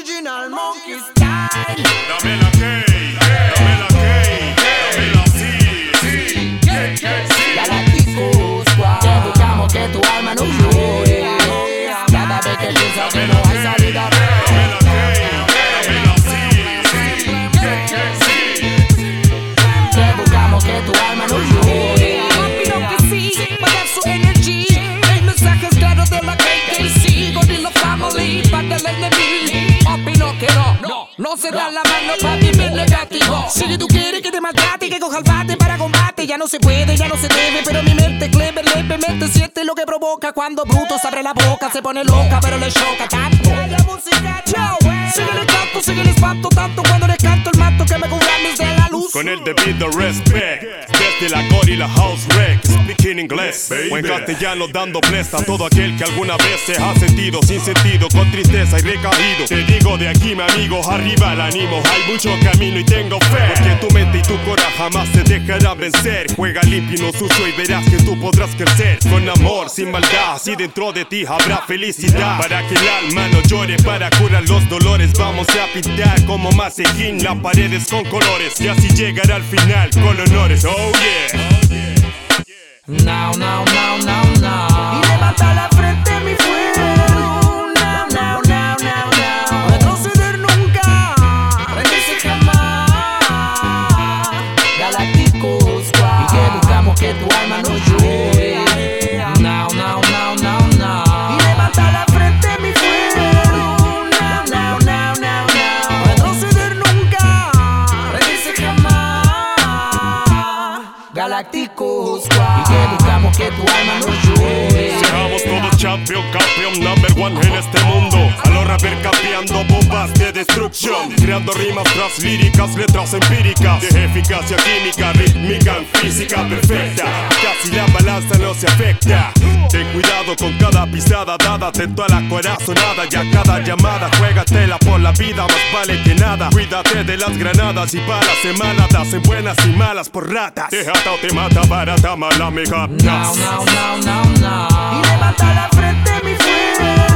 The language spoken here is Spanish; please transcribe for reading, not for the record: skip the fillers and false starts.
Original Monkey Style. Dame la K, dame la K, dame la C. Galáctico Squad. Te buscamos que tu alma no llore. Cada vez que piensas que no hay salida. Dame la K, dame la C. Te buscamos que tu alma no llore. Opino que sí, para su energy. El mensaje es claro de la KKC. Gorilla Family, para el enemigo. Opino que no se da la mano para vivir negativo. Si tú quieres que te maltrate y que coja el bate para combate, ya no se puede, ya no se debe, pero mi mente clever levemente siente lo que provoca cuando Bruto se abre la boca, se pone loca, pero le choca tanto. Sigue el canto, sigue el espanto tanto cuando le canto el manto que me cubra desde la luz. Con el debido respect, desde la Gorilla House Rec, speaking inglés o en castellano dando bless a todo aquel que alguna vez se ha sentido sin sentido, con tristeza y recaído. Te digo de aquí, mi amigo, arriba el ánimo. Hay mucho camino y tengo fe, porque tu mente y tu corazón jamás te dejarán vencer. Juega limpio y no sucio y verás que tú podrás crecer. Con amor, sin maldad, si dentro de ti habrá felicidad. Para que el alma no llore, para curar los dolores, vamos a pintar como Masejín las paredes con colores, y así llegar al final con honores. Oh yeah. Now. Y levanta la frente, mi fuego. Now. Retroceder nunca, rendirse jamás. Galáctico Squad. Y que buscamos que tu alma no llore. Now. Y levanta la frente, mi fuego. Now. Retroceder nunca, rendirse jamás. Galáctico Squad. Y que buscamos que tu alma no llore. Seamos todos champion, campeón, number one en este mundo. A los rappers capeando bombas de destrucción, creando rimas tras líricas, letras empíricas, de eficacia química, rítmica, en física perfecta. Casi la balanza no se afecta. Ten cuidado con cada pisada dada, atento a la corazonada y a cada llamada. Juégatela por la vida, más vale que nada. Cuídate de las granadas y balas semanadas, en buenas y malas por ratas. Te ata o te mata, barata, mala, me Now. Y levanta la frente, mi fuego.